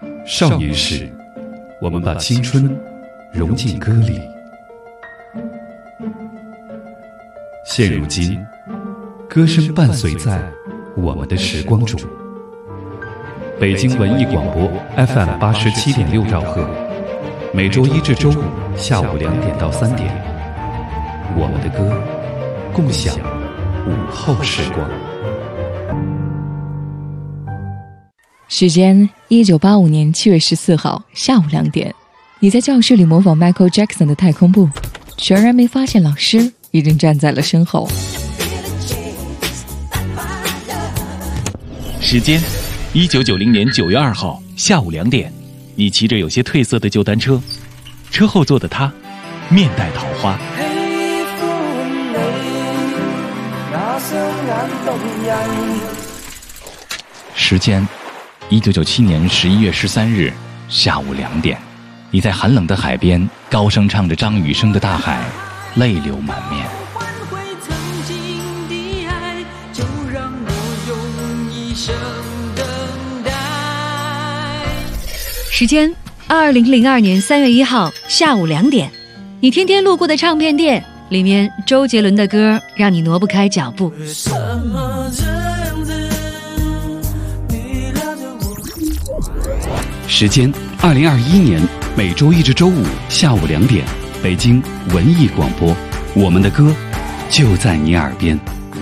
少年时，我们把青春融进歌里。现如今，歌声伴随在我们的时光中。北京文艺广播 FM87.6兆赫，每周一至周五下午2点到3点，我们的歌，共享午后时光。 时间1985年7月14号下午2点，你在教室里模仿 Michael Jackson 的太空步，全然没发现老师已经站在了身后。 时间1990年9月2号下午2点，你骑着有些褪色的旧单车，车后座的他面带桃花。时间1997年11月13日下午2点，你在寒冷的海边高声唱着张雨生的《大海》，泪流满面。 时间2002年3月1号下午2点，你天天路过的唱片店，里面周杰伦的歌让你挪不开脚步。 时间2021年每周一至周五下午2点，北京文艺广播，我们的歌就在你耳边。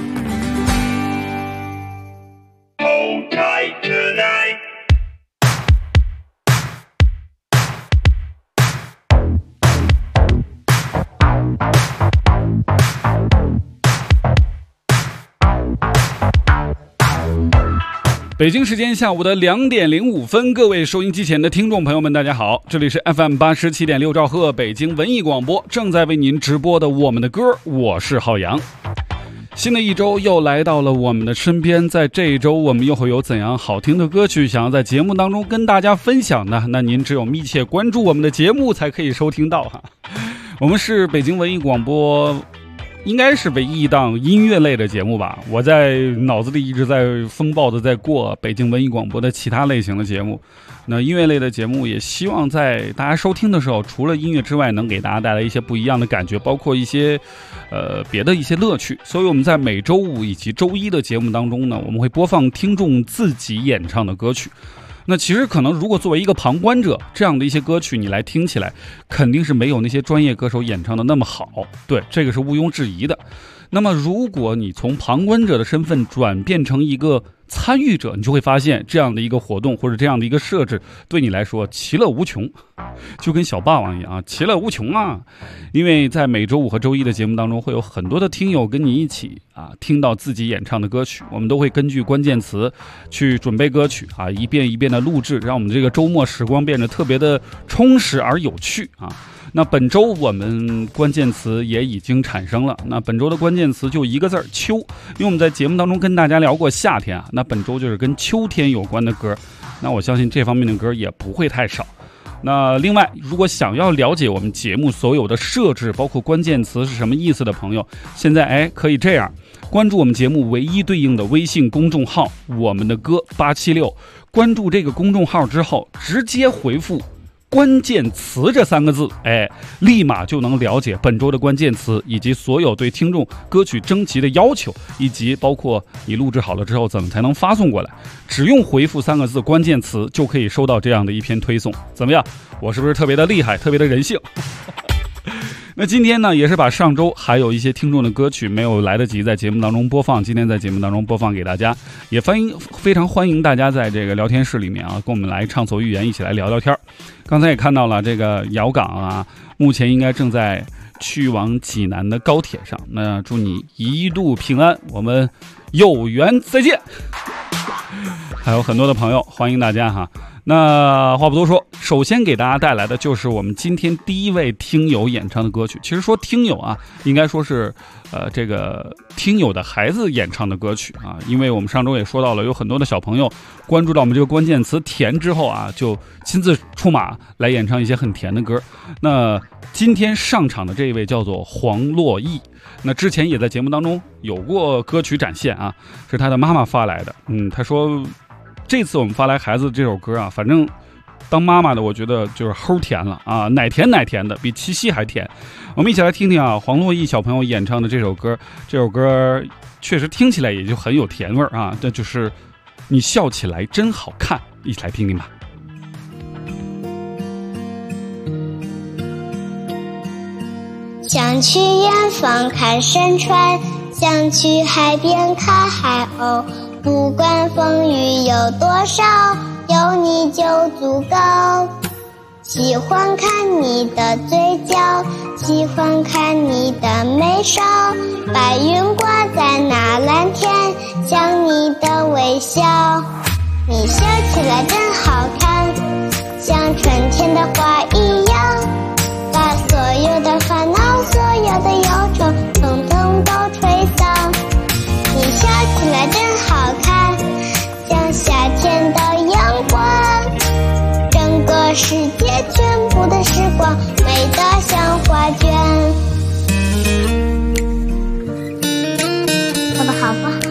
北京时间下午的2点05分，各位收音机前的听众朋友们，大家好，这里是 FM87.6兆赫北京文艺广播，正在为您直播的我们的歌，我是浩洋。新的一周又来到了我们的身边，在这一周我们又会有怎样好听的歌曲想要在节目当中跟大家分享呢？那您只有密切关注我们的节目才可以收听到哈。我们是北京文艺广播应该是唯一一档音乐类的节目吧，我在脑子里一直在风暴的在过北京文艺广播的其他类型的节目。那音乐类的节目也希望在大家收听的时候，除了音乐之外，能给大家带来一些不一样的感觉，包括一些别的一些乐趣。所以我们在每周五以及周一的节目当中呢，我们会播放听众自己演唱的歌曲。那其实可能如果作为一个旁观者，这样的一些歌曲你来听起来肯定是没有那些专业歌手演唱的那么好，对，这个是毋庸置疑的。那么如果你从旁观者的身份转变成一个参与者，你就会发现这样的一个活动或者这样的一个设置对你来说其乐无穷，就跟小霸王一样啊，其乐无穷啊。因为在每周五和周一的节目当中，会有很多的听友跟你一起听到自己演唱的歌曲，我们都会根据关键词去准备歌曲一遍一遍的录制，让我们这个周末时光变得特别的充实而有趣啊。那本周我们关键词也已经产生了，那本周的关键词就一个字儿，秋。因为我们在节目当中跟大家聊过夏天那本周就是跟秋天有关的歌，那我相信这方面的歌也不会太少。那另外，如果想要了解我们节目所有的设置，包括关键词是什么意思的朋友，现在可以这样关注我们节目唯一对应的微信公众号我们的歌876，关注这个公众号之后，直接回复关键词这3个字，立马就能了解本周的关键词，以及所有对听众歌曲征集的要求，以及包括你录制好了之后怎么才能发送过来。只用回复3个字关键词，就可以收到这样的一篇推送。怎么样？我是不是特别的厉害，特别的人性？那今天呢，也是把上周还有一些听众的歌曲没有来得及在节目当中播放，今天在节目当中播放给大家，也非常欢迎大家在这个聊天室里面跟我们来畅所欲言，一起来聊聊天。刚才也看到了这个姚港目前应该正在去往济南的高铁上，那祝你一路平安，我们有缘再见。还有很多的朋友，欢迎大家哈。那话不多说，首先给大家带来的就是我们今天第一位听友演唱的歌曲。其实说听友应该说是这个听友的孩子演唱的歌曲因为我们上周也说到了，有很多的小朋友关注到我们这个关键词甜之后就亲自出马来演唱一些很甜的歌。那今天上场的这一位叫做黄洛毅，那之前也在节目当中有过歌曲展现是他的妈妈发来的。他说这次我们发来孩子这首歌反正当妈妈的我觉得就是齁甜了啊，奶甜奶甜的，比七夕还甜。我们一起来听听啊，黄洛益小朋友演唱的这首歌。这首歌确实听起来也就很有甜味啊，这就是你笑起来真好看，一起来听听吧。 想去远方看山川，想去海边看海鸥，不管风雨有多少，有你就足够。喜欢看你的嘴角，喜欢看你的眉梢，白云挂在那蓝天，像你的微笑。你笑起来真好看，像春天的花一样，把所有的烦恼，所有的忧愁，统统都吹散。你笑起来真好看，像夏天的阳光，整个世界全部的时光，美得像画卷。说得好不好？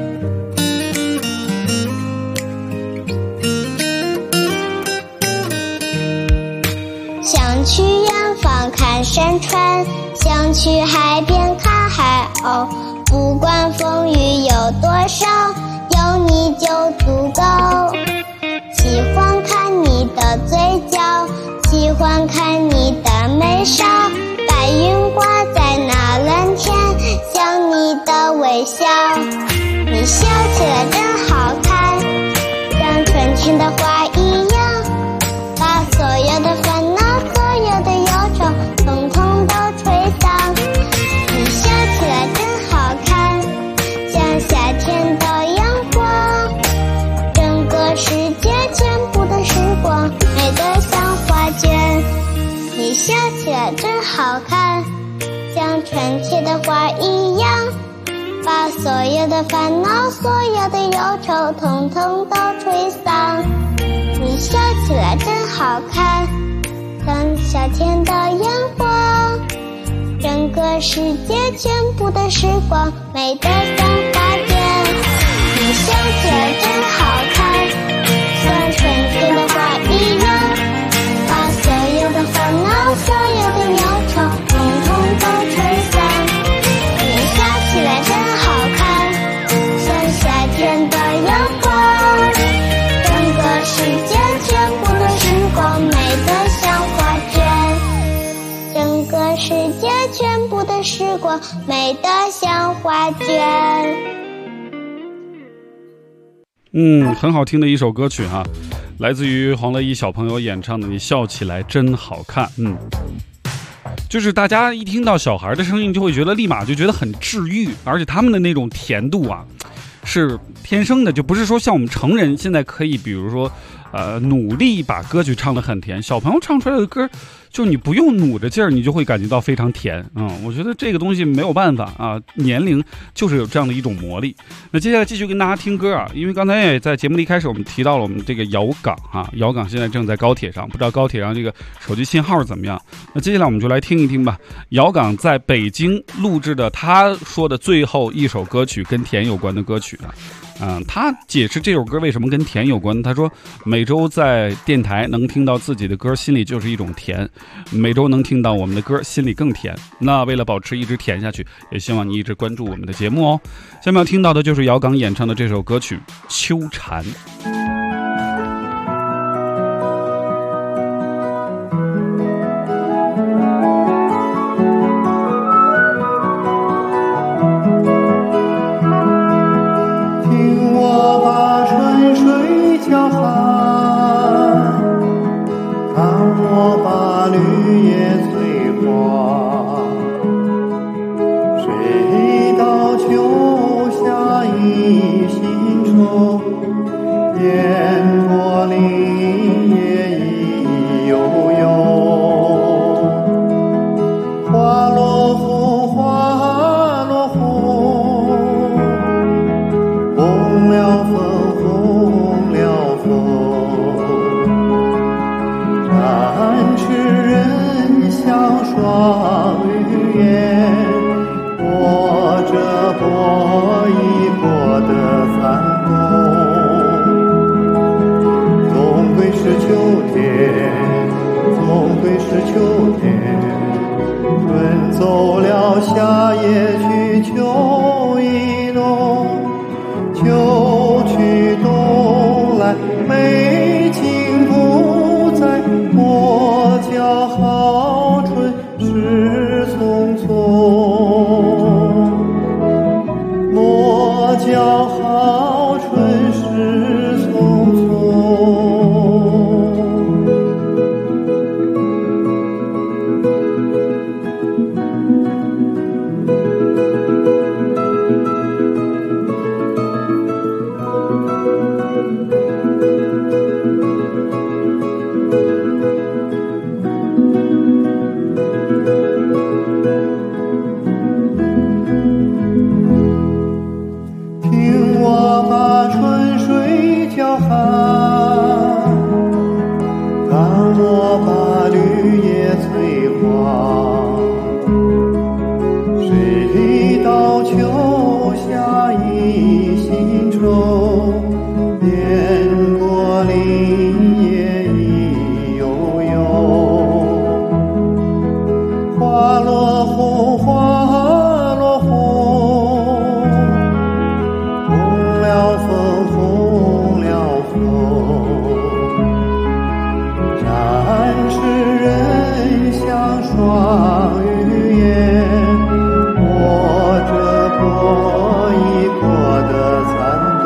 想去远方看山川，想去海边看海鸥，不管风雨有多少，有你就足够。喜欢看你的嘴角，喜欢看你的眉梢，白云挂在那蓝天，像你的微笑。你笑起来真好看，像春天的花一样，把所有的烦恼，所有的忧愁，统统都吹散。你笑起来真好看，像夏天的阳光，整个世界全部的时光，美得像画卷。你笑起来真好看，像春天的花一样，把所有的烦恼，所有的忧愁，统统都吹散。你笑起来真好看，像夏天的阳光，整个世界全部的时光，美得像画卷。你笑起来真好看，像春天的花一样，把所有的烦恼，所有的忧愁，统统都吹散。你笑起来真好看，像夏天的阳光，整个世界全部的时光，美得像画卷。整个世界全部的时光，美得像画卷。 很好听的一首歌曲哈，来自于黄乐怡小朋友演唱的《你笑起来真好看》。就是大家一听到小孩的声音，就会觉得立马就觉得很治愈，而且他们的那种甜度啊，是天生的，就不是说像我们成人现在可以，比如说努力把歌曲唱得很甜，小朋友唱出来的歌，就你不用努着劲儿，你就会感觉到非常甜。我觉得这个东西没有办法啊，年龄就是有这样的一种魔力。那接下来继续跟大家听歌啊，因为刚才也在节目的一开始我们提到了我们这个姚港啊，姚港现在正在高铁上，不知道高铁上这个手机信号怎么样。那接下来我们就来听一听吧，姚港在北京录制的他说的最后一首歌曲跟甜有关的歌曲呢。他解释这首歌为什么跟甜有关，他说每周在电台能听到自己的歌，心里就是一种甜，每周能听到我们的歌，心里更甜。那为了保持一直甜下去，也希望你一直关注我们的节目哦。下面要听到的就是姚港演唱的这首歌曲《秋蝉》。 秋天我把绿叶催黄，谁道秋夏一心愁，雁过林野意悠悠。花落红，花落红，红了枫，红了枫。战士人像双鱼眼，握着过一过的残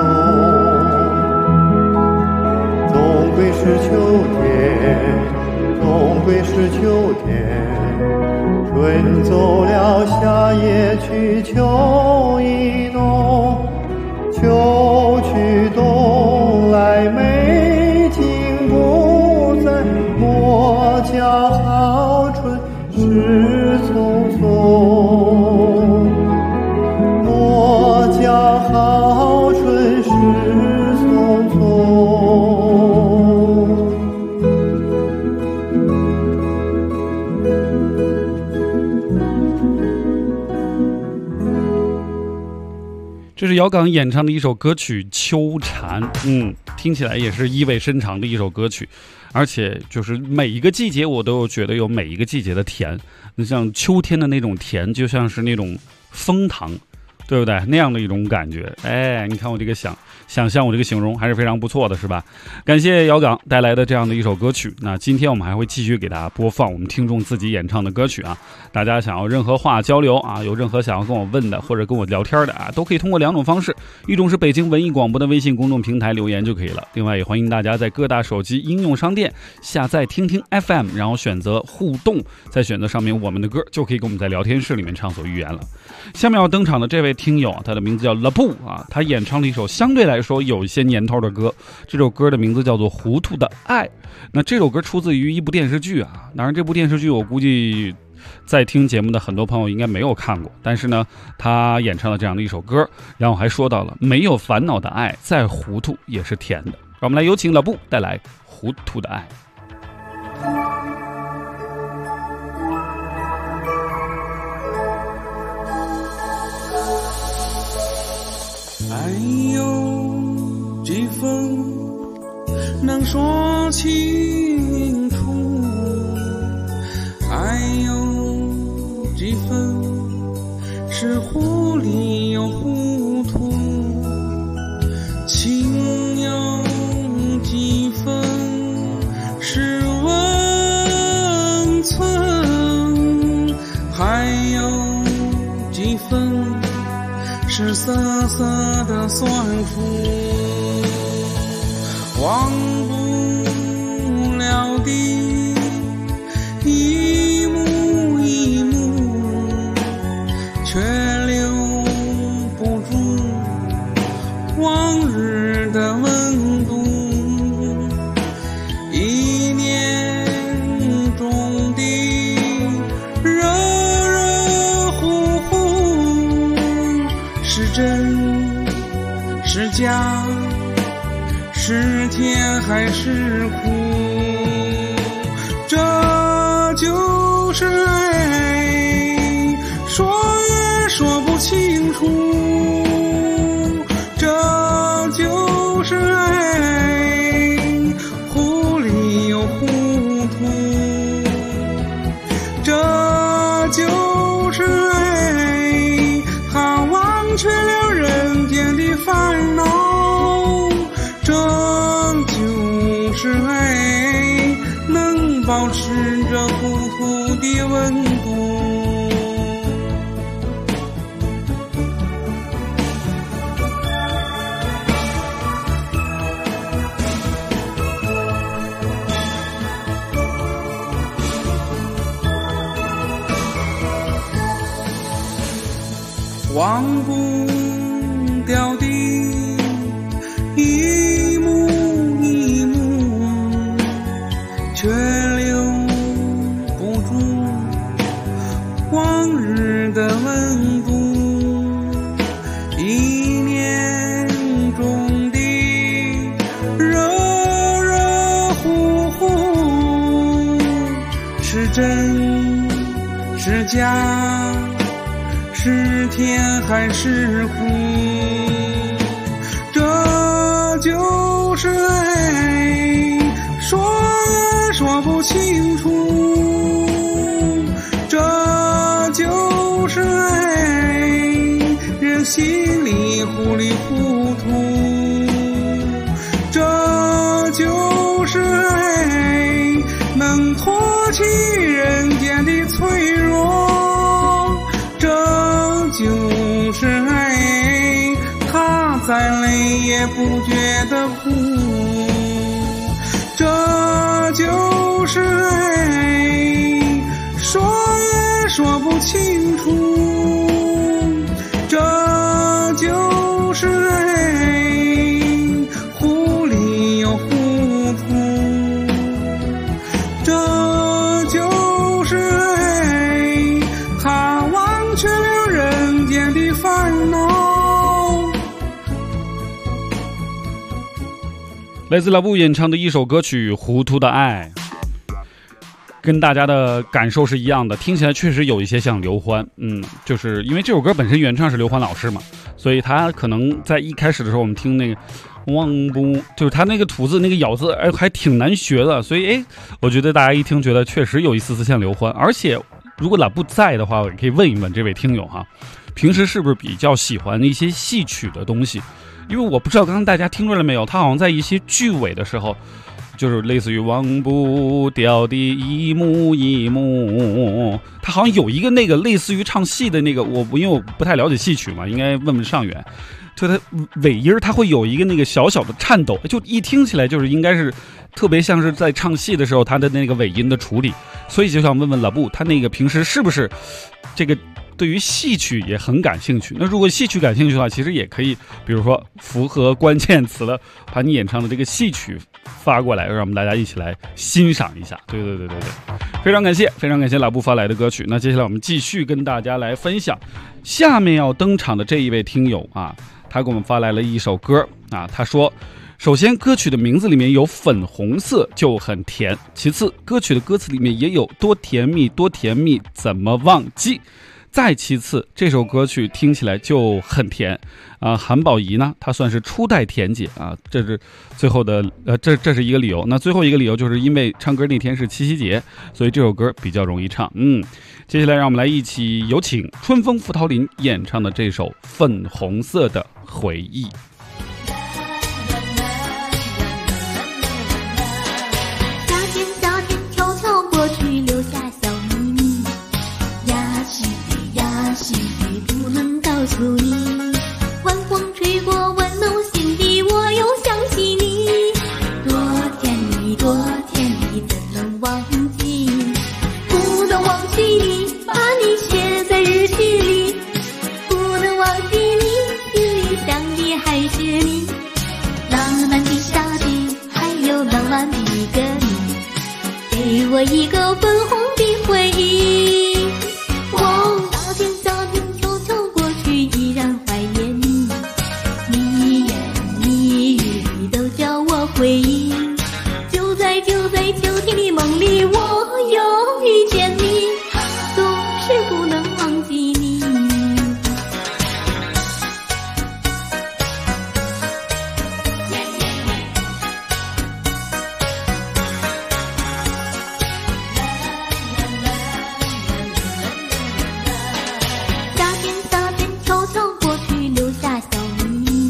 冬。总归是秋天，总归是秋天。春走了，夏也去，秋意浓。秋去冬来，美景不再。莫教好春事匆匆，莫教好春事匆匆。 这是姚刚演唱的一首歌曲《秋蝉》，听起来也是意味深长的一首歌曲，而且就是每一个季节我都觉得有每一个季节的甜。你像秋天的那种甜，就像是那种枫糖，对不对？那样的一种感觉。哎，你看我这个想象，我这个形容还是非常不错的，是吧？感谢姚刚带来的这样的一首歌曲。那今天我们还会继续给大家播放我们听众自己演唱的歌曲啊。大家想要任何话交流啊，有任何想要跟我问的或者跟我聊天的啊，都可以通过两种方式，一种是北京文艺广播的微信公众平台留言就可以了。另外也欢迎大家在各大手机应用商店下载听听 FM， 然后选择互动，再选择上面我们的歌，就可以跟我们在聊天室里面畅所欲言了。下面要登场的这位听友啊，他的名字叫 Labu 啊，他演唱了一首相对来说有一些年头的歌，这首歌的名字叫做《糊涂的爱》。那这首歌出自于一部电视剧啊，当然这部电视剧我估计在听节目的很多朋友应该没有看过，但是呢，他演唱了这样的一首歌，然后还说到了没有烦恼的爱，再糊涂也是甜的。让我们来有请老布带来《糊涂的爱》。 爱有几分能说清楚，爱有几分是糊里又糊涂，情有几分是温存，还有几分是涩涩的酸楚，忘不了的一幕一幕，却留不住往日的温度。一年中的热热乎乎，是真是假，是甜还是苦，这就是爱，说也说不清楚，这就是爱，糊里又糊涂，这就是爱，它忘却了人间的烦恼，这就是爱，能保持着糊涂的温度。忘不掉的一幕一幕，却留不住往日的温度。一年中的热热乎乎， 是真是假，是甜还是苦，这就是爱，说也说不清楚，这就是爱，人心里糊里糊涂，这就是爱，能托起人间的脆弱，这就是爱，他再累也不觉得苦，这就是爱，说也说不清楚，这就是爱，糊里又糊涂，这就是爱，它忘却了人间的烦恼。 来自拉布演唱的一首歌曲《糊涂的爱》，跟大家的感受是一样的，听起来确实有一些像刘欢。就是因为这首歌本身原唱是刘欢老师嘛，所以他可能在一开始的时候我们听那个忘不，就是他那个吐字那个咬字还挺难学的，所以我觉得大家一听觉得确实有一丝丝像刘欢。而且如果拉布在的话，我也可以问一问这位听友哈，平时是不是比较喜欢一些戏曲的东西？因为我不知道刚刚大家听出来没有，他好像在一些句尾的时候，就是类似于忘不掉的一幕一幕，他好像有一个那个类似于唱戏的那个，因为我不太了解戏曲嘛，应该问问上元，就他尾音他会有一个那个小小的颤抖，就一听起来就是应该是特别像是在唱戏的时候他的那个尾音的处理，所以就想问问拉布，他那个平时是不是这个对于戏曲也很感兴趣？那如果戏曲感兴趣的话，其实也可以，比如说符合关键词了，把你演唱的这个戏曲发过来，让我们大家一起来欣赏一下。对，非常感谢拉布发来的歌曲。那接下来我们继续跟大家来分享下面要登场的这一位听友啊，他给我们发来了一首歌啊，他说，首先歌曲的名字里面有粉红色就很甜，其次歌曲的歌词里面也有多甜蜜多甜蜜怎么忘记，再其次这首歌曲听起来就很甜啊。韩宝仪呢，她算是初代甜姐啊，这是最后的这是一个理由。那最后一个理由就是因为唱歌那天是七夕节，所以这首歌比较容易唱。接下来让我们来一起有请春风付桃林演唱的这首《粉红色的回忆》。 夏天悄悄过去，留下小秘密，呀许不能告诉你，晚风吹过温柔心底，我又想起你，多甜蜜多甜蜜怎能忘记，不能忘记你，把你写在日记里，不能忘记你，心里想的还是你，浪漫的夏天还有浪漫的一个你，给我一个粉红的回忆。夏天悄悄过去，依然怀念你，你言你语都叫我回忆，就在秋天的梦里，我又遇见你，总是不能忘记你。夏天悄悄过去，留下小秘密，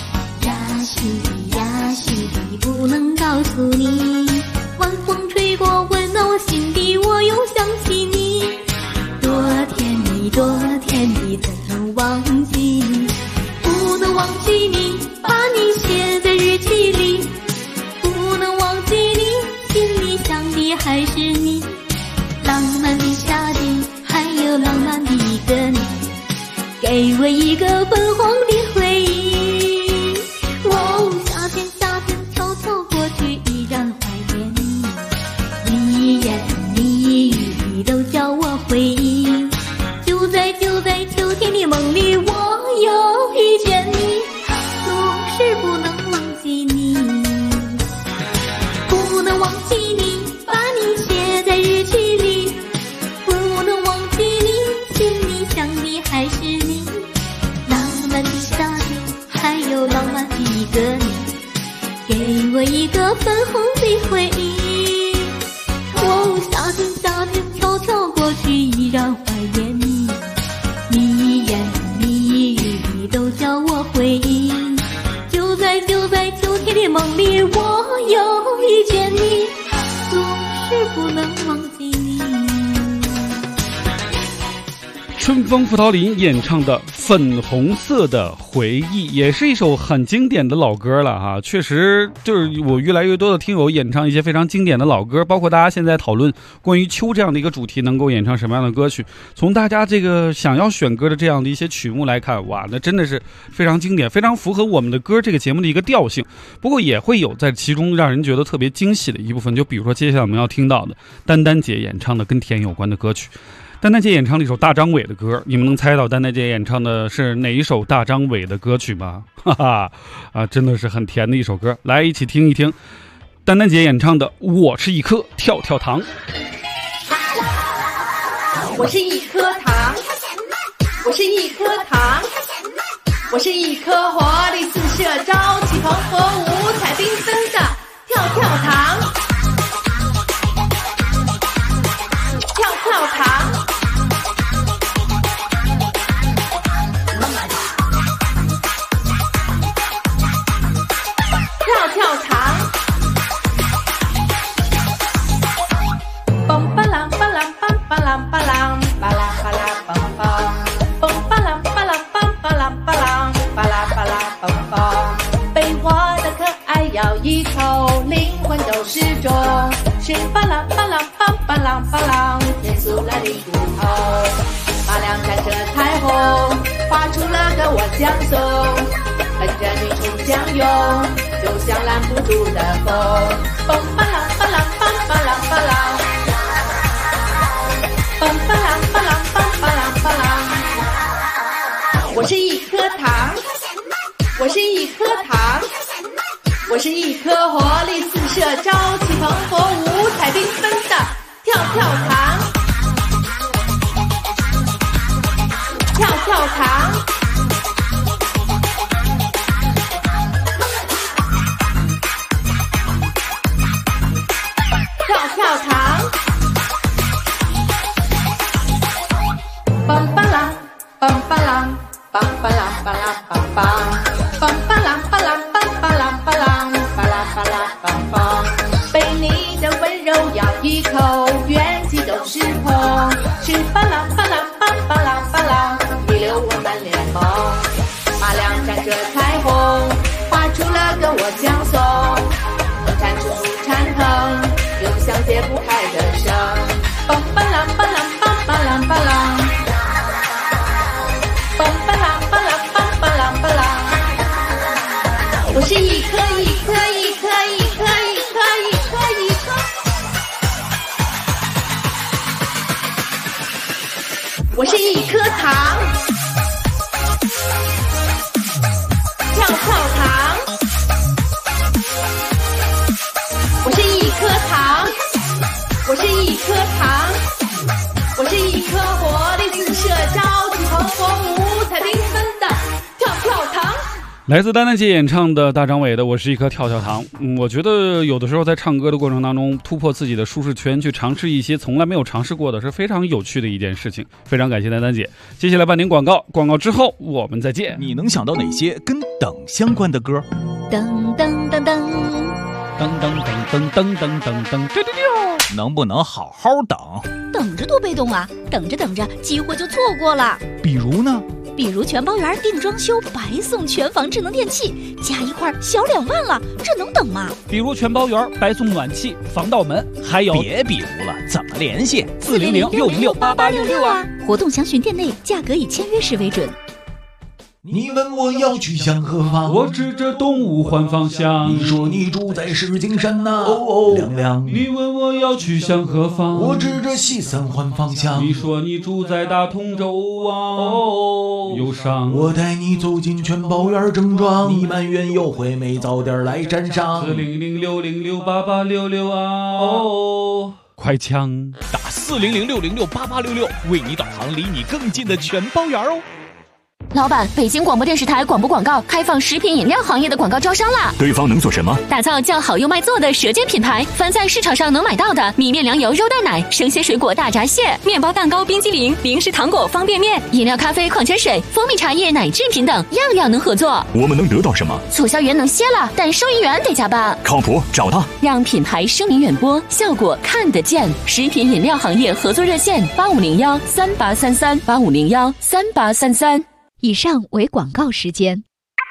呀许不能告诉你，晚风吹过温柔心底，我又想起你，多甜蜜多甜蜜怎能忘记，不能忘记你，把你写在日记里，不能忘记你，心里想的还是你，浪漫的夏天还有浪漫的一个你，给我一个粉红的回忆。夏天悄悄过去，依然怀念你，你言你语都叫我回忆，就在秋天的梦里，我又遇见你，总是不能忘记你，不能忘记你，把你写在日记里， 不能忘记你。 春风葡萄林演唱的《粉红色的回忆》也是一首很经典的老歌了哈。确实，就是我越来越多的听友演唱一些非常经典的老歌，包括大家现在讨论关于秋这样的一个主题，能够演唱什么样的歌曲。从大家这个想要选歌的这样的一些曲目来看，哇，那真的是非常经典，非常符合我们的歌这个节目的一个调性。不过也会有在其中让人觉得特别惊喜的一部分，就比如说接下来我们要听到的丹丹姐演唱的跟甜有关的歌曲。丹丹姐演唱了一首大张伟的歌，你们能猜到丹丹姐演唱的是哪一首大张伟的歌曲吗？哈哈，真的是很甜的一首歌，来一起听一听丹丹姐演唱的《我是一颗跳跳糖》。 我是一颗糖，我是一颗糖，我是一颗活力四射、朝气蓬勃、五彩缤纷的跳跳糖，跳跳糖。一口灵魂都是种，是巴郎巴郎梆巴郎巴郎，天塑了你骨头。马亮站着彩虹，画出了个我相送，跟着你冲相拥，就像拦不住的风。梆巴郎巴郎梆巴郎巴郎，梆巴郎巴郎梆巴郎巴郎。我是一颗糖，我是一颗糖。我是一颗活力四射、朝气蓬勃、五彩缤纷的跳跳糖，跳跳糖，跳跳糖，梆巴郎，梆巴郎，梆巴郎巴郎梆梆，梆巴郎巴郎梆巴郎巴郎。被你的温柔咬一口，元气都失控，是巴郎巴郎梆巴郎巴郎，弥留我们联盟。马亮站着彩虹，画出了跟我相送，能弹出出颤疼，又像解不开的绳。梆巴郎巴郎梆巴郎巴郎，梆巴郎巴郎梆巴郎巴郎。我是一颗一颗一颗一颗一颗一颗一颗，我是一颗糖，跳跳糖，我是一颗糖，我是一颗糖，我是一颗活力四射、朝气蓬勃、五彩缤纷的跳跳糖。 来自丹丹姐演唱的大张伟的《我是一颗跳跳糖》。我觉得有的时候在唱歌的过程当中，突破自己的舒适圈，去尝试一些从来没有尝试过的，是非常有趣的一件事情。非常感谢丹丹姐。接下来半点广告，广告之后我们再见。 你能想到哪些跟等相关的歌？ 噔噔噔噔噔噔噔噔噔噔噔噔， 能不能好好等？ 等着多被动啊！等着等着，机会就错过了。 比如呢？ 比如全包圆定装修，白送全房智能电器，加一块小2万了，这能等吗？ 比如全包圆白送暖气、防盗门，还有别比如了，怎么联系 ？400-606-8866啊！活动详询店内，价格以签约时为准。 你问我要去向何方， 我指着东吴换方向。 你说你住在石景山呐，亮亮。 你问我要去向何方， 我指着西三环方向。 你说你住在大同州啊，忧伤。 我带你走进全包园正装，你埋怨优惠没早点来沾上。 400-606-8866啊，快枪打400-606-8866，为你导航离你更近的全包园哦。 老板，北京广播电视台广播广告开放食品饮料行业的广告招商啦！ 对方能做什么？ 打造叫好又卖座的舌尖品牌，凡在市场上能买到的米面粮油肉蛋奶、生鲜水果大闸蟹、面包蛋糕冰激凌、零食糖果方便面、饮料咖啡矿泉水、蜂蜜茶叶奶制品等，样样能合作。 我们能得到什么？ 促销员能歇了，但收银员得加班。 靠谱，找他， 让品牌声名远播，效果看得见。食品饮料行业合作热线8501-3833，8501-3833。 以上为广告时间。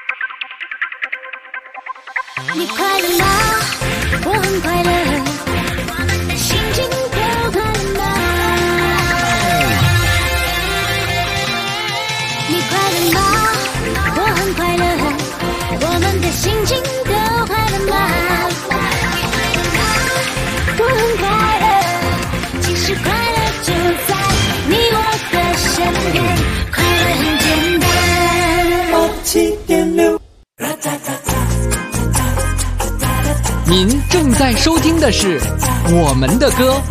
你快乐吗？我很快乐，心情都快乐吗？你快乐吗？我很快乐，我们的心情都快乐吗？我很快乐，其实快乐就在你我的身边，快乐很简单。87.6。 您正在收听的是我们的歌。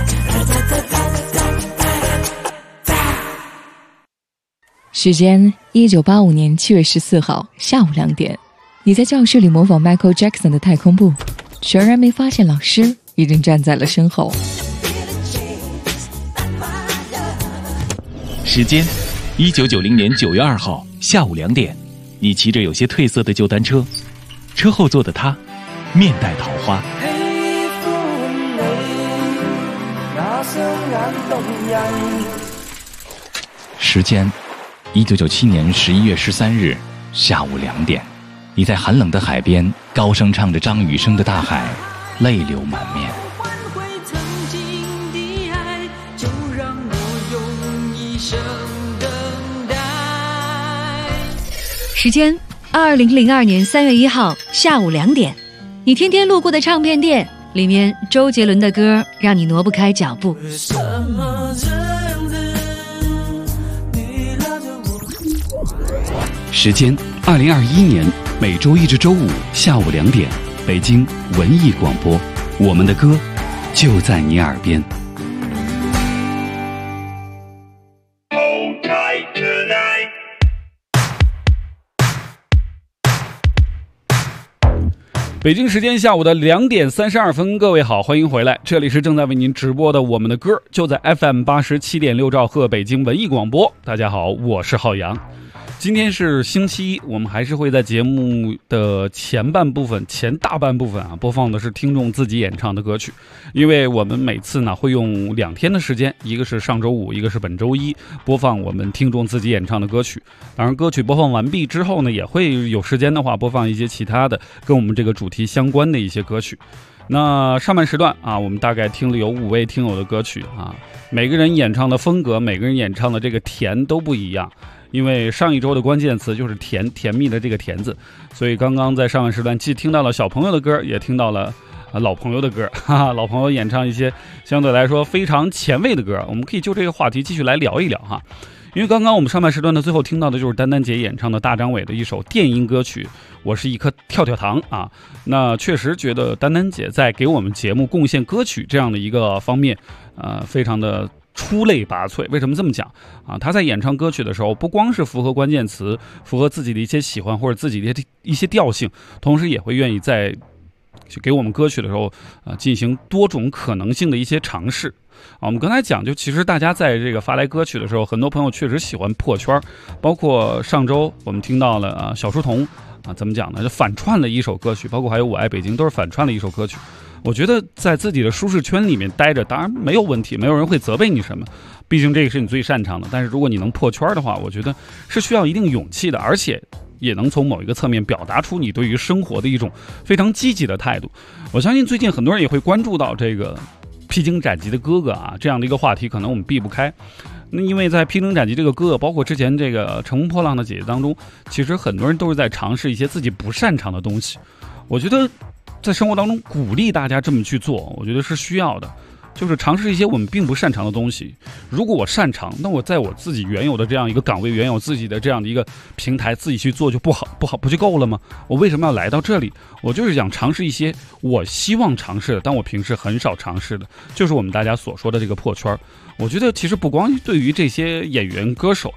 时间1985年7月14号下午2点，你在教室里模仿 Michael Jackson 的太空步，全然没发现老师已经站在了身后。 时间1990年9月2号下午2点，你骑着有些褪色的旧单车，车后座的他面带桃花。时间1997年11月13日下午2点，你在寒冷的海边高声唱着张雨生的《大海》，泪流满面。 时间2002年3月1号下午2点，你天天路过的唱片店，里面周杰伦的歌让你挪不开脚步。 时间2021年每周一至周五下午2点，北京文艺广播，我们的歌就在你耳边。北京时间下午的2点32分，各位好，欢迎回来，这里是正在为您直播的我们的歌，就在 FM 87.6兆赫北京文艺广播。大家好，我是浩洋。今天是星期一，我们还是会在节目的前大半部分播放的是听众自己演唱的歌曲，因为我们每次呢会用2天的时间，一个是上周五，一个是本周一，播放我们听众自己演唱的歌曲。当然歌曲播放完毕之后呢，也会有时间的话播放一些其他的跟我们这个主题相关的一些歌曲。那上半时段我们大概听了有5位听友的歌曲每个人演唱的风格，每个人演唱的这个甜都不一样。因为上一周的关键词就是甜蜜的这个甜字，所以刚刚在上半时段既听到了小朋友的歌，也听到了老朋友的歌，老朋友演唱一些相对来说非常前卫的歌，我们可以就这个话题继续来聊一聊因为刚刚我们上半时段的最后听到的就是丹丹姐演唱的大张伟的一首电音歌曲《我是一颗跳跳糖》那确实觉得丹丹姐在给我们节目贡献歌曲这样的一个方面非常的出类拔萃。为什么这么讲他在演唱歌曲的时候，不光是符合关键词，符合自己的一些喜欢或者自己的一些调性，同时也会愿意在给我们歌曲的时候进行多种可能性的一些尝试我们刚才讲，就其实大家在这个发来歌曲的时候，很多朋友确实喜欢破圈，包括上周我们听到了小书童怎么讲呢，就反串了一首歌曲，包括还有我爱北京都是反串了一首歌曲。我觉得在自己的舒适圈里面待着当然没有问题，没有人会责备你什么，毕竟这个是你最擅长的。但是如果你能破圈的话，我觉得是需要一定勇气的，而且也能从某一个侧面表达出你对于生活的一种非常积极的态度。我相信最近很多人也会关注到这个披荆斩棘的哥哥这样的一个话题，可能我们避不开。那因为在披荆斩棘这个哥哥，包括之前这个乘风破浪的姐姐当中，其实很多人都是在尝试一些自己不擅长的东西。我觉得在生活当中鼓励大家这么去做，我觉得是需要的，就是尝试一些我们并不擅长的东西。如果我擅长，那我在我自己原有的这样一个岗位，原有自己的这样的一个平台，自己去做就不就够了吗？我为什么要来到这里？我就是想尝试一些我希望尝试的，但我平时很少尝试的，就是我们大家所说的这个破圈。我觉得其实不光对于这些演员歌手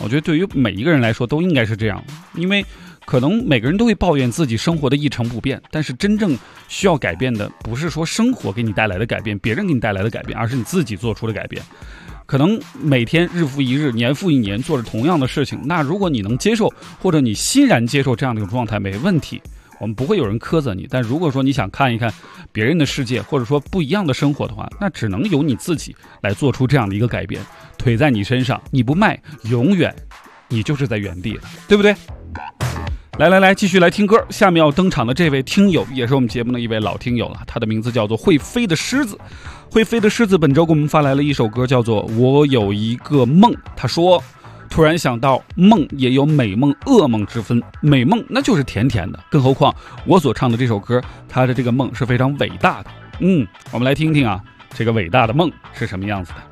我觉得对于每一个人来说都应该是这样，因为可能每个人都会抱怨自己生活的一成不变，但是真正需要改变的不是说生活给你带来的改变，别人给你带来的改变，而是你自己做出的改变。可能每天日复一日，年复一年做着同样的事情，那如果你能接受，或者你欣然接受这样的一种状态，没问题，我们不会有人苛责你。但如果说你想看一看别人的世界，或者说不一样的生活的话，那只能由你自己来做出这样的一个改变。腿在你身上，你不迈，永远你就是在原地了，对不对？来，继续来听歌。下面要登场的这位听友也是我们节目的一位老听友了，他的名字叫做会飞的狮子。会飞的狮子本周给我们发来了一首歌，叫做《我有一个梦》。他说，突然想到梦也有美梦噩梦之分，美梦那就是甜甜的，更何况我所唱的这首歌，他的这个梦是非常伟大的。我们来听听啊，这个伟大的梦是什么样子的。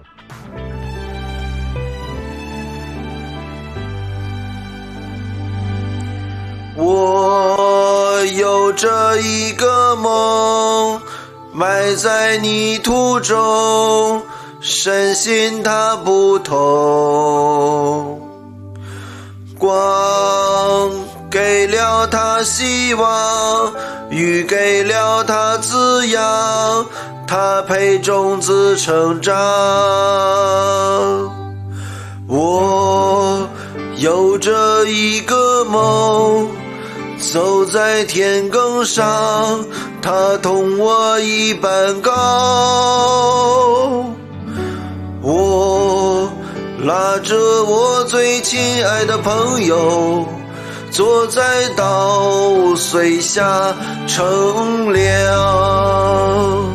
我有着一个梦，埋在泥土中，深信它不同。光给了它希望，雨给了它滋养，它陪种子成长。我有着一个梦，走在田埂上，它同我一般高。我拉着我最亲爱的朋友，坐在稻穗下乘凉。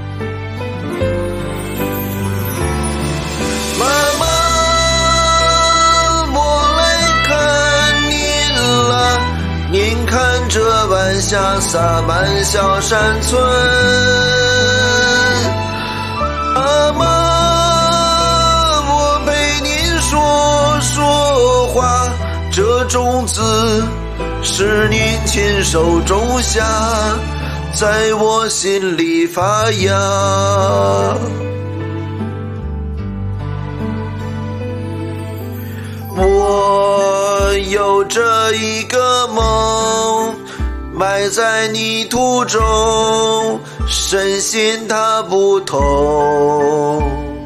您看这晚霞洒满小山村，妈妈，我陪您说说话，这种子是您亲手种下，在我心里发芽。我有着一个梦，埋在泥土中，深信它不同。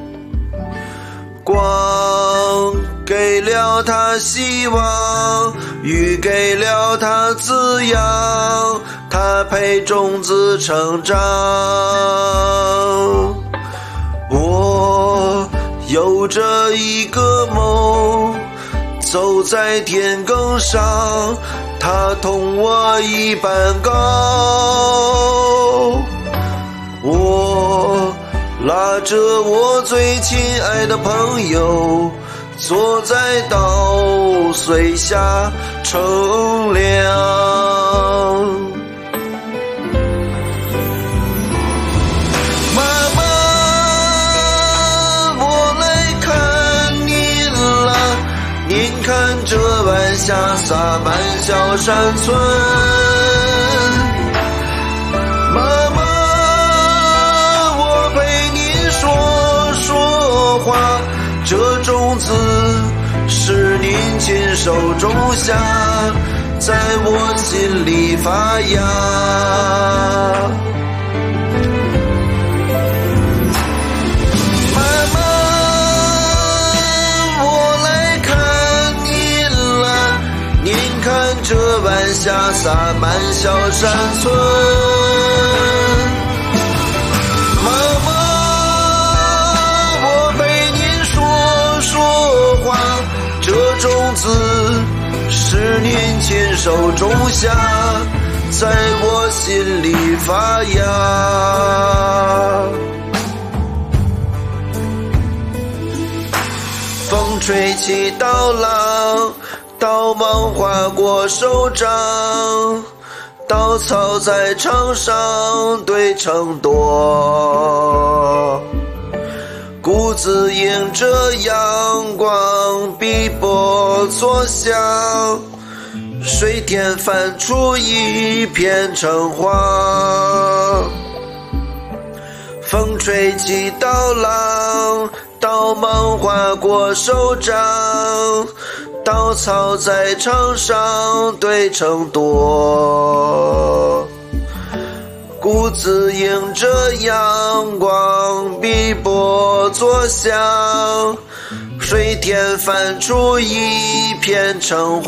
光给了它希望，雨给了它滋养，它陪种子成长。我有着一个梦，走在田埂上，它同我一般高。我拉着我最亲爱的朋友，坐在稻穗下乘凉。看这晚霞洒满小山村，妈妈，我陪您说说话，这种子是您亲手种下，在我心里发芽。这晚霞洒满小山村，妈妈，我陪您说说话，这种子是您亲手种下，在我心里发芽。风吹起稻浪，稻芒划过手掌，稻草在场上堆成垛，谷子迎着阳光碧波作响，水田泛出一片橙黄。风吹吹起刀郎，刀芒划过手掌，稻草在场上堆成垛，谷子迎着阳光碧波作响，水田翻出一片橙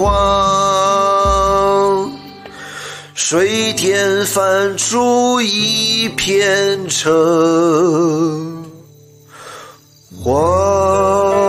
黄，水田翻出一片橙黄。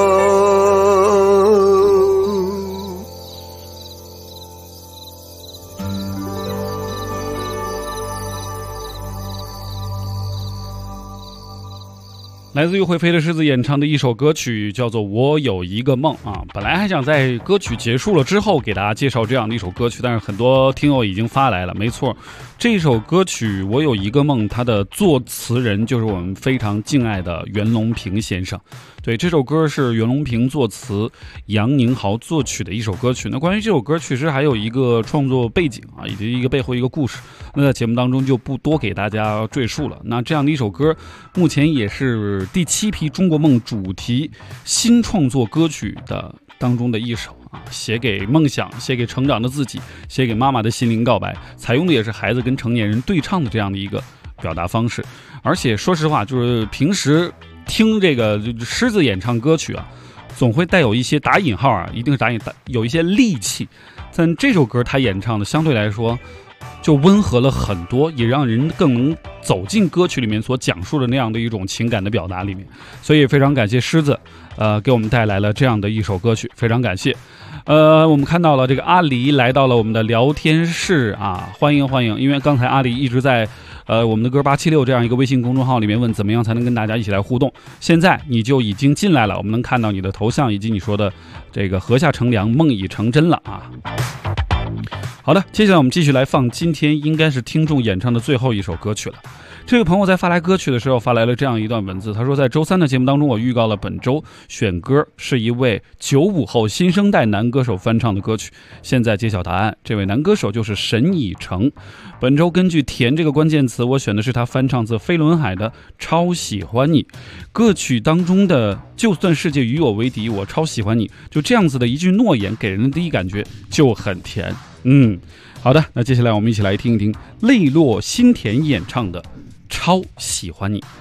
来自于会飞的狮子演唱的一首歌曲叫做《我有一个梦》啊，本来还想在歌曲结束了之后给大家介绍这样的一首歌曲，但是很多听友已经发来了。没错，这首歌曲《我有一个梦》，它的作词人就是我们非常敬爱的袁隆平先生。对，这首歌是袁隆平作词，杨宁豪作曲的一首歌曲。那关于这首歌其实还有一个创作背景啊，以及一个背后一个故事，那在节目当中就不多给大家赘述了。那这样的一首歌目前也是第7批中国梦主题新创作歌曲的当中的一首啊，写给梦想，写给成长的自己，写给妈妈的心灵告白，采用的也是孩子跟成年人对唱的这样的一个表达方式。而且说实话，就是平时听这个狮子演唱歌曲啊，总会带有一些打引号啊，一定是打引有一些戾气，但这首歌他演唱的相对来说就温和了很多，也让人更能走进歌曲里面所讲述的那样的一种情感的表达里面。所以非常感谢狮子给我们带来了这样的一首歌曲，非常感谢。我们看到了这个阿狸来到了我们的聊天室啊，欢迎欢迎。因为刚才阿狸一直在我们的歌876这样一个微信公众号里面问怎么样才能跟大家一起来互动，现在你就已经进来了，我们能看到你的头像以及你说的这个禾下乘凉梦已成真了啊。好的，接下来我们继续来放今天应该是听众演唱的最后一首歌曲了。这个朋友在发来歌曲的时候发来了这样一段文字，他说在周3的节目当中，我预告了本周选歌是一位95后新生代男歌手翻唱的歌曲，现在揭晓答案，这位男歌手就是沈以诚。本周根据甜这个关键词，我选的是他翻唱自飞轮海的超喜欢你。歌曲当中的就算世界与我为敌，我超喜欢你，就这样子的一句诺言，给人的第一感觉就很甜。好的，那接下来我们一起来听一听泪落心田演唱的超喜欢你。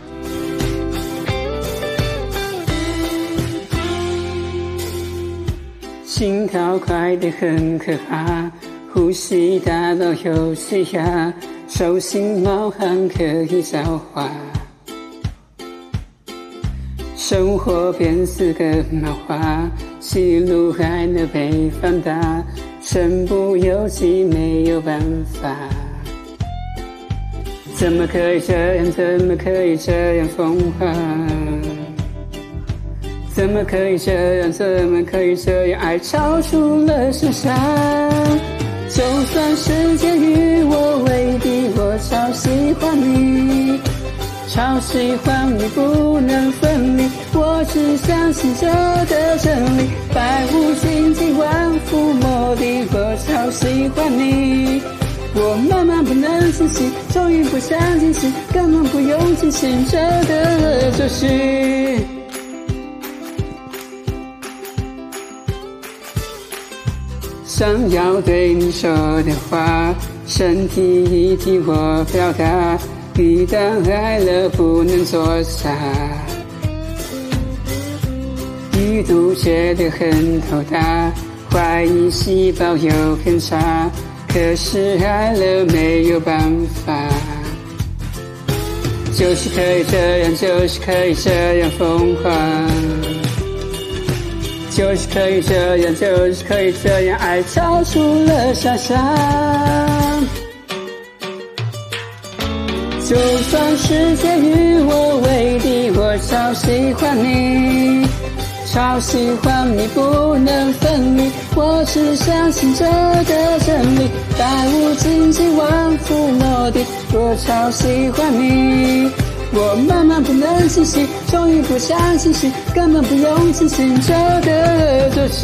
心跳快得很可怕，呼吸大到有气压，手心冒汗可以消化，生活变似个漫画，喜怒还能被放大，身不由己没有办法。怎么可以这样，怎么可以这样疯狂，怎么可以这样，怎么可以这样，爱超出了想象。就算世界与我为敌，我超喜欢你，超喜欢你不能分离，我只相信这个真理，百无禁忌万夫莫敌，我超喜欢你，我慢慢不能清醒，终于不想清醒，根本不用清醒，这个就是想要对你说的话，身体一替我表达，一旦爱了不能作假，一度觉得很头大，怀疑细胞有偏差，可是爱了没有办法，就是可以这样，就是可以这样疯狂，就是可以这样，就是可以这样，爱超出了想象。就算世界与我为敌，我超喜欢你，超喜欢你不能分离，我只相信这个真理，百无禁忌万夫莫敌，我超喜欢你，我慢慢不能清醒，终于不想清醒，根本不用清醒，这个就是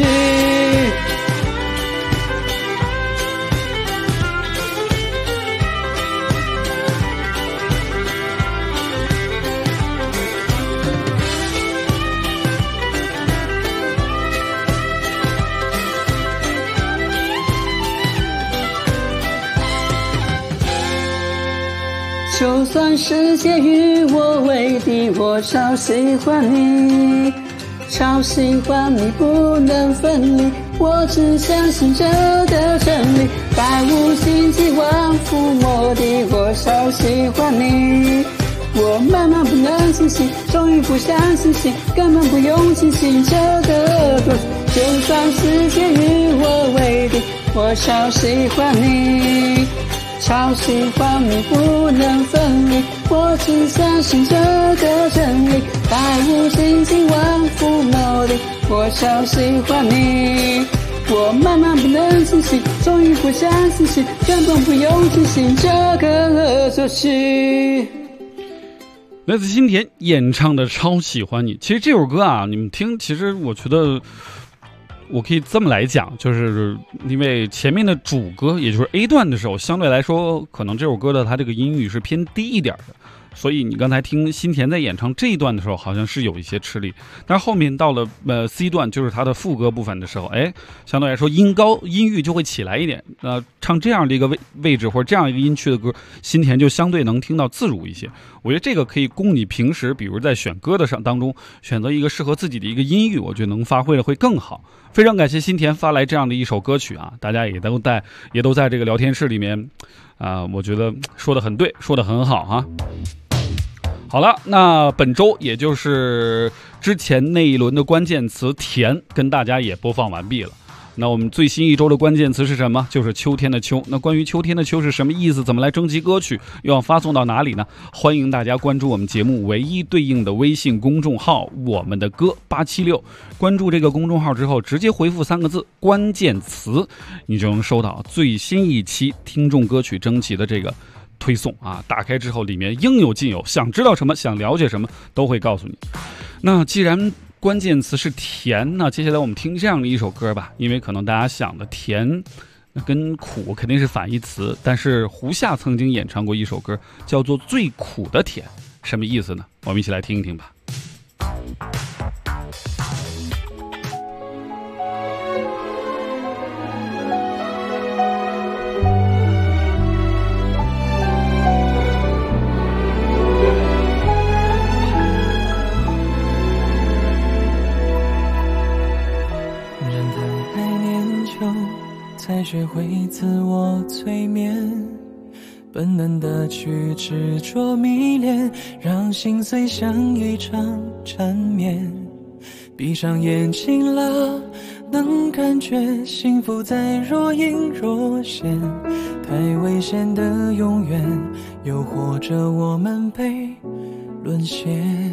世界与我为敌，我超喜欢你，超喜欢你不能分离，我只相信这个真理，百无禁忌万伏魔地，我超喜欢你，我慢慢不能清醒，终于不相信心，根本不用清醒这个故事，就算世界与我为敌，我超喜欢你，超喜欢你不能分离，我只相信这个真理，百无禁忌万伏魔地，我超喜欢你，我慢慢不能清醒，终于不相信心，根本不用清醒这个恶作剧。 来自新田演唱的《超喜欢你》。其实这首歌啊，你们听，其实我觉得我可以这么来讲，就是因为前面的主歌，也就是 A 段的时候，相对来说，可能这首歌的它这个音域是偏低一点的，所以你刚才听新田在演唱这一段的时候，好像是有一些吃力。但是后面到了C 段，就是它的副歌部分的时候，相对来说音域就会起来一点。唱这样的一个位置或者这样一个音区的歌，新田就相对能听到自如一些。我觉得这个可以供你平时，比如在选歌的当中选择一个适合自己的一个音域，我觉得能发挥的会更好。非常感谢新田发来这样的一首歌曲啊，大家也都在这个聊天室里面我觉得说得很对，说得很好啊。好了，那本周也就是之前那一轮的关键词甜跟大家也播放完毕了。那我们最新一周的关键词是什么？就是秋天的秋。那关于秋天的秋是什么意思？怎么来征集歌曲？又要发送到哪里呢？欢迎大家关注我们节目唯一对应的微信公众号我们的歌876，关注这个公众号之后，直接回复3个字关键词，你就能收到最新一期听众歌曲征集的这个推送啊！打开之后里面应有尽有，想知道什么，想了解什么都会告诉你。那既然关键词是甜，那接下来我们听这样的一首歌吧。因为可能大家想的甜跟苦肯定是反义词，但是胡夏曾经演唱过一首歌叫做《最苦的甜》，什么意思呢？我们一起来听一听吧。 才学会自我催眠，本能的去执着迷恋，让心碎像一场缠绵。闭上眼睛了，能感觉幸福在若隐若现，太危险的永远，诱惑着我们被沦陷。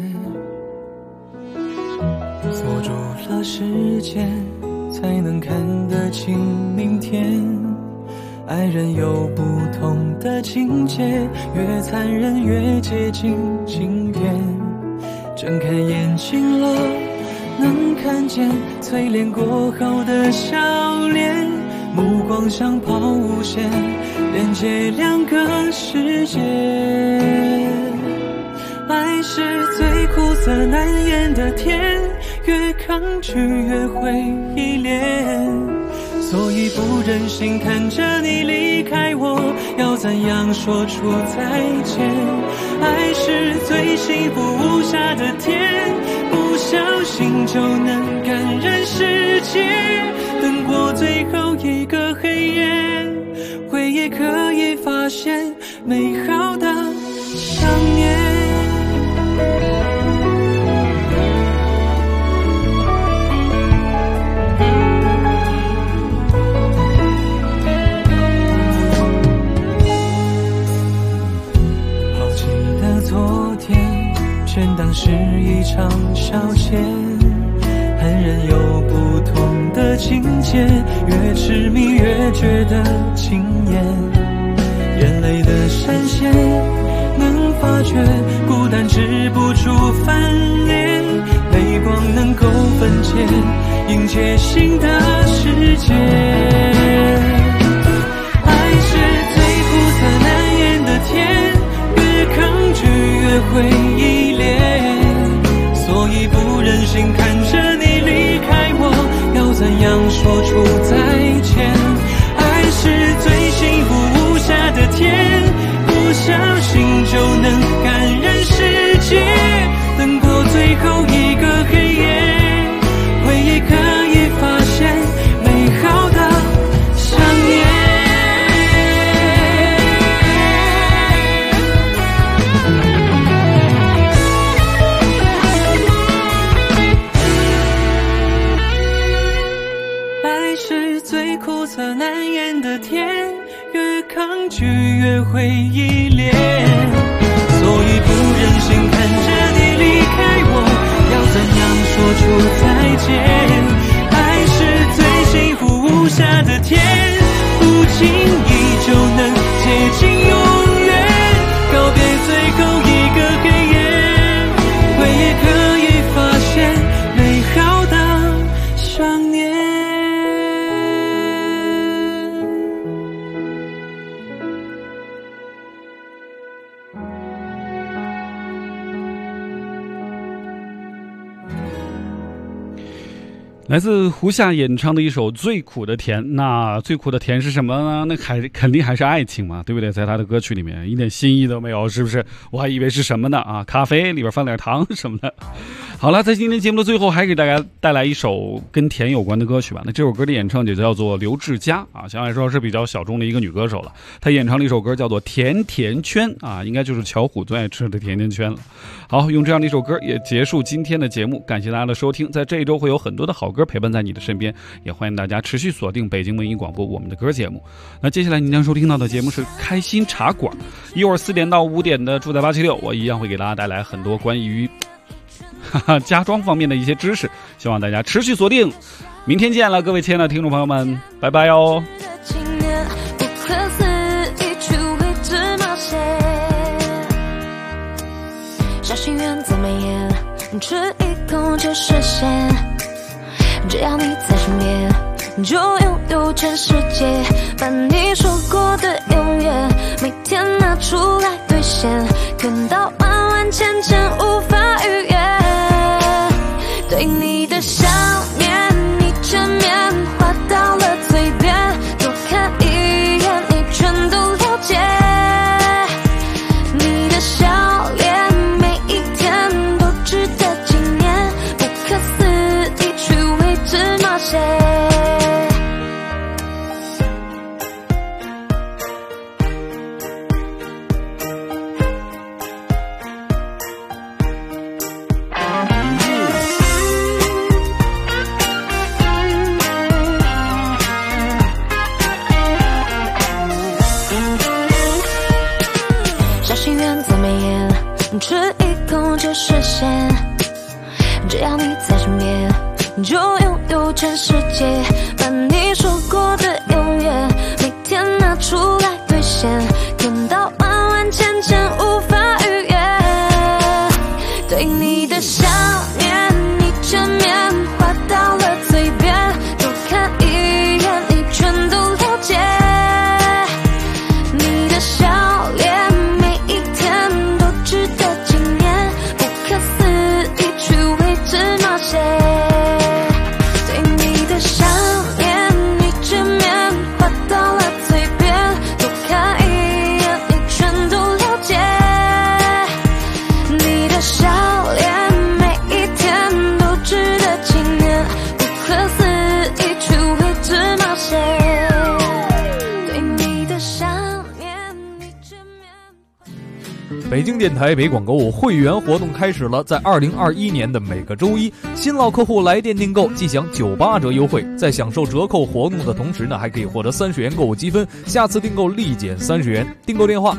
锁住了时间，才能看得清明天。爱人有不同的情节，越残忍越接近经典。睁开眼睛了，能看见淬炼过后的笑脸，目光像抛物线，连接两个世界。爱是最苦涩难言的甜，越抗拒越会依恋，所以不忍心看着你离开我，要怎样说出再见？爱是最幸福无瑕的甜，不小心就能感染世界。等过最后一个黑夜，回忆可以发现美好的想念。全当是一场消遣，恨人有不同的情节，越痴迷越觉得惊艳。眼泪的闪现，能发觉孤单止不住翻脸，泪光能够分解，迎接新的世界。爱是最苦涩难言的甜，越抗拒越会依恋，所以不忍心看着你离开我，要怎样说出再见？爱是最幸福无瑕的甜，不小心就能的回忆链，所以不忍心看着你离开我，要怎样说出再见？爱是最幸福无瑕的甜，不经意就能接近永远，告别最后一个黑夜，回忆可以发现美好的想念。 来自胡夏演唱的一首《最苦的甜》，那最苦的甜是什么呢？那肯定还是爱情嘛，对不对？在他的歌曲里面一点新意都没有，是不是？我还以为是什么呢啊？咖啡里边放点糖什么的。好了，在今天节目的最后，还给大家带来一首跟甜有关的歌曲吧。那这首歌的演唱者叫做刘志佳啊，相对来说是比较小众的一个女歌手了。她演唱了一首歌叫做《甜甜圈》啊，应该就是巧虎最爱吃的甜甜圈了。好，用这样的一首歌也结束今天的节目，感谢大家的收听。在这一周会有很多的好歌陪伴在你的身边，也欢迎大家持续锁定北京文艺广播我们的歌节目。那接下来您将收听到的节目是开心茶馆，一会儿4点到5点的住在876，我一样会给大家带来很多关于家装方面的一些知识，希望大家持续锁定。明天见了，各位亲爱的听众朋友们，拜拜哦。 小心愿再蔓延，吃一口就实现，只要你在身边，就拥有全世界。把你说过的永远，每天拿出来兑现，看到万万千千无法逾越。对你的想念，你缠绵画到了嘴边，多看一眼，你全都了解。你的笑脸，每一天都值得纪念，不可思议去为之冒险。吃一口就实现，只要你在身边，就拥有全世界。把你说过的永远，每天拿出来兑现，看到万万千千无法逾越。对你的想念，你缠绵画到了嘴边，多看一眼，你全都了解。你的笑脸， 北京电台北广购物会员活动开始了，在2021年的每个周一，新老客户来电订购即享98折优惠，在享受折扣活动的同时呢，还可以获得30元购物积分，下次订购立减30元。订购电话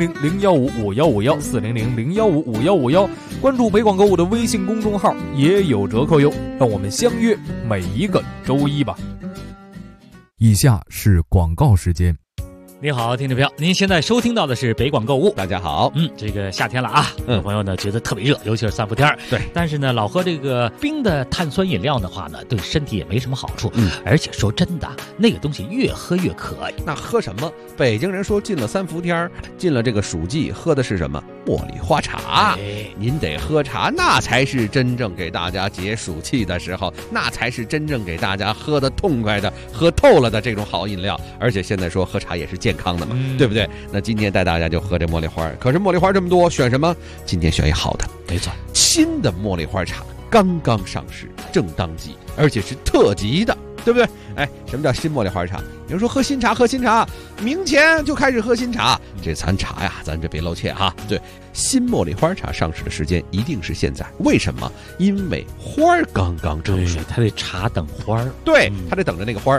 400-015-5151，400-015-5151，关注北广购物的微信公众号也有折扣哟。让我们相约每一个周一吧。 以下是广告时间。 你好，听众朋友，您现在收听到的是北广购物。 大家好， 这个夏天了啊，有朋友呢觉得特别热，尤其是3伏天。 对， 但是呢，老喝这个冰的碳酸饮料的话呢，对身体也没什么好处。而且说真的，那个东西越喝越渴。 那喝什么？北京人说进了3伏天，进了这个暑季，喝的是什么？茉莉花茶。您得喝茶，那才是真正给大家解暑气的时候，那才是真正给大家喝得痛快的、喝透了的这种好饮料。而且现在说喝茶也是健康的嘛，对不对？那今天带大家就喝这茉莉花，可是茉莉花这么多，选什么？今天选一好的， 没错， 新的茉莉花茶刚刚上市，正当季，而且是特级的，对不对？哎，什么叫新茉莉花茶？有人说喝新茶，喝新茶，明前就开始喝新茶，这咱茶呀，咱这别露怯哈。对，新茉莉花茶上市的时间一定是现在，为什么？因为花儿刚刚成熟， 它得茶等花儿， 对，它得等着那个花儿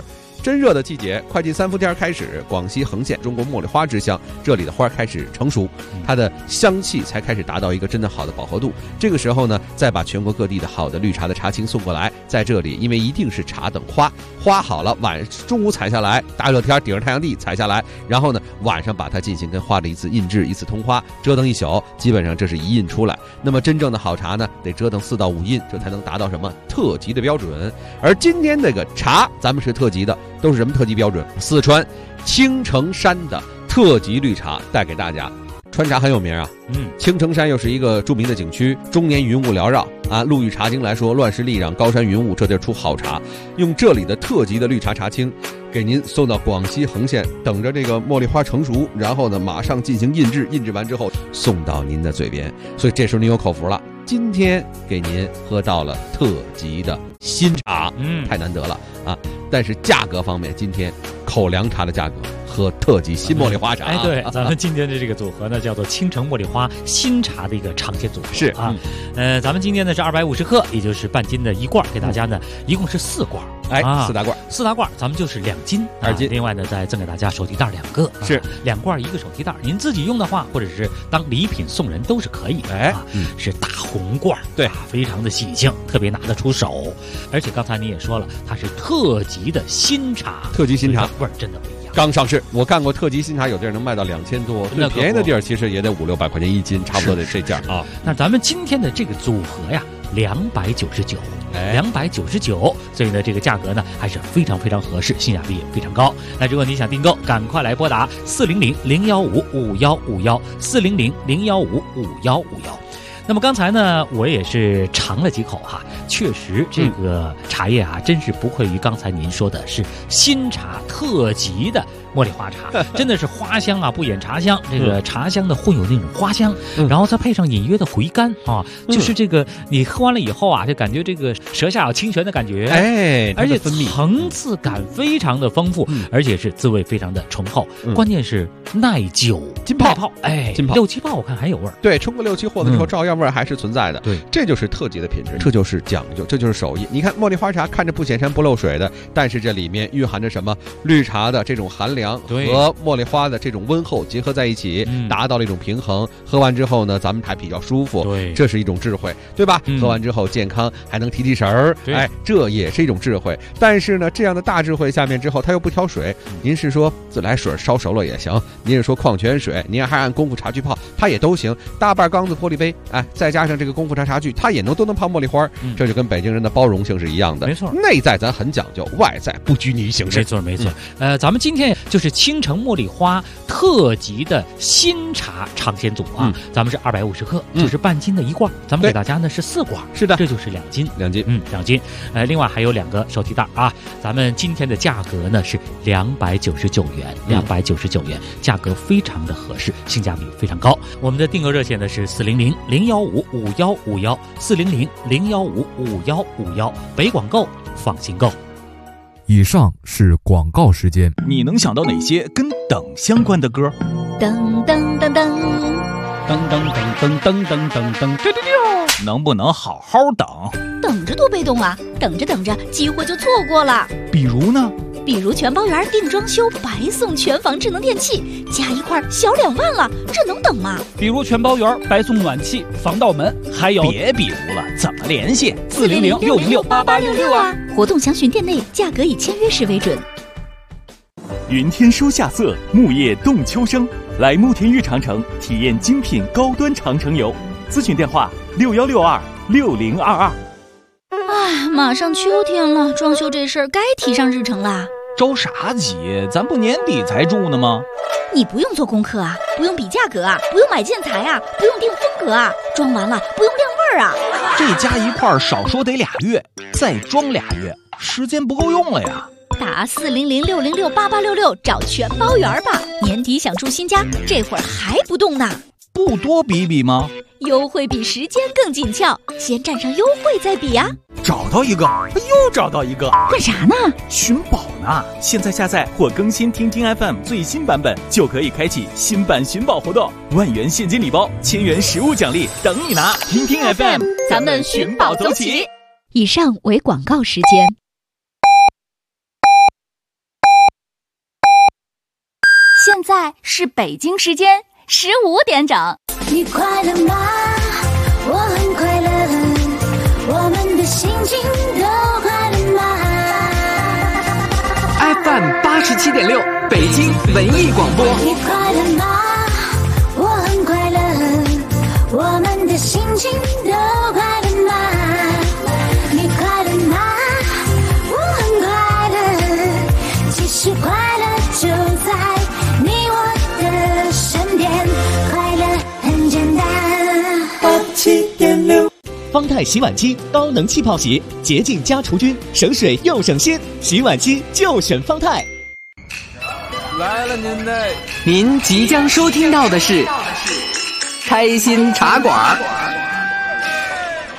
真热的季节，快进3伏天开始，广西横县中国茉莉花之乡，这里的花开始成熟，它的香气才开始达到一个真的好的饱和度。这个时候呢，再把全国各地的好的绿茶的茶青送过来，在这里，因为一定是茶等花，花好了，中午采下来，大热天顶着太阳地采下来，然后呢，晚上把它进行跟花的一次印制、一次通花，折腾一宿，基本上这是一印出来。那么真正的好茶呢，得折腾4到5印，这才能达到什么特级的标准。而今天这个茶，咱们是特级的，都是什么特级标准？四川青城山的特级绿茶带给大家。川茶很有名啊，青城山又是一个著名的景区，终年云雾缭绕啊。陆羽茶经来说，乱世丽壤，高山云雾，这地儿出好茶。用这里的特级的绿茶茶青，给您送到广西横县，等着这个茉莉花成熟，然后呢，马上进行印制，印制完之后送到您的嘴边。所以这时候您有口福了。今天给您喝到了特级的新茶，太难得了啊！但是价格方面，今天口粮茶的价格和特级新茉莉花茶， 对，咱们今天的这个组合呢，叫做青城茉莉花新茶的一个常见组合， 是啊，咱们今天呢是250克，也就是半斤的一罐，给大家呢一共是4罐， 4大罐 ，4大罐，咱们就是2斤 ，2斤， 另外呢再赠给大家手提袋2个， 是 2罐1个手提袋，您自己用的话，或者是当礼品送人都是可以的，是大红罐， 对， 非常的喜庆，特别拿得出手，而且刚才你也说了，它是特级的新茶， 特级新茶味儿真的不一样。 刚上市，我干过特级新茶，有地儿能卖到2000多，最便宜的地儿其实也得500-600块钱1斤，差不多得这价啊。 那咱们今天的这个组合呀，299，299，所以呢，这个价格呢还是非常非常合适，性价比也非常高。那如果你想订购，赶快来拨打400-015-5151，400-015-5151。那么刚才呢，我也是尝了几口哈，确实这个茶叶啊，真是不愧于刚才您说的是新茶特级的茉莉花茶，真的是花香啊，不掩茶香，这个茶香的混有那种花香，然后再配上隐约的回甘啊，就是这个你喝完了以后啊，就感觉这个舌下有清泉的感觉， 而且层次感非常的丰富，而且是滋味非常的醇厚，关键是耐久浸泡， 浸泡6-7泡我看还有味儿， 对，冲个6-7或者之后照样味儿还是存在的， 对， 这就是特级的品质，这就是讲究，这就是手艺。你看茉莉花茶看着不显山不漏水的，但是这里面蕴含着什么？绿茶的这种寒凉和茉莉花的这种温厚结合在一起，达到了一种平衡。喝完之后呢，咱们还比较舒服， 对， 这是一种智慧，对吧？喝完之后健康，还能提神儿，这也是一种智慧。但是呢，这样的大智慧下面之后，它又不挑水。您是说自来水烧熟了也行，您是说矿泉水，您还按功夫茶具泡，它也都行。大半缸子玻璃杯，再加上这个功夫茶具，它也都能泡茉莉花，这就跟北京人的包容性是一样的。 没错， 内在咱很讲究，外在不拘泥形式。 没错。咱们今天就是青城茉莉花特级的新茶尝鲜组啊，咱们是250克，就是半斤的一罐，咱们给大家呢是4罐， 是的， 这就是2斤 ，2斤 ，2斤。另外还有2个手提袋啊，咱们今天的价格呢是299元，299元，价格非常的合适，性价比非常高。我们的订购热线呢是400-015-5151，400-015-5151，北广购放心购。 以上是广告时间。 你能想到哪些跟等相关的歌？ 噔噔噔噔噔噔噔噔噔噔噔，丢丢丢！ 能不能好好等？ 等着多被动啊！等着等着，机会就错过了。 比如呢？ 比如全包园定装修白送全房智能电器，加一块小2万了，这能等吗？ 比如全包园白送暖气、防盗门，还有别比如了，怎么联系 ？400-606-8866啊！活动详询店内，价格以签约时为准。 云天书夏色，木叶动秋声，来慕田峪长城体验精品高端长城游。咨询电话6162-6022。 哎，马上秋天了，装修这事儿该提上日程啦。 着啥急？咱不年底才住呢吗？ 你不用做功课啊，不用比价格啊，不用买建材啊，不用定风格啊，装完了不用晾味儿啊。 这加一块少说得2月，再装2月，时间不够用了呀。 打400-606-8866找全包园吧。年底想住新家，这会儿还不动呢？ 不多比比吗？ 优惠比时间更紧俏，先占上优惠再比呀。 找到一个，又找到一个， 干啥呢？ 寻宝呢！现在下载或更新听听 FM 最新版本，就可以开启新版寻宝活动，1万元现金礼包，1000元实物奖励等你拿！听听 FM， 咱们寻宝走起！ 以上为广告时间。 现在是北京时间15点整。 你快乐吗？我很快乐，我们的心情都快乐吗 ？FM 87.6，北京文艺广播。 你快乐吗？我很快乐，我们的心情都快乐吗？你快乐吗？我很快乐，其实快乐就在你我的身边，快乐很简单。 87.6，方太洗碗机高能气泡洗，洁净加除菌，省水又省心，洗碗机就选方太。 来了您嘞！ 您即将收听到的是开心茶馆。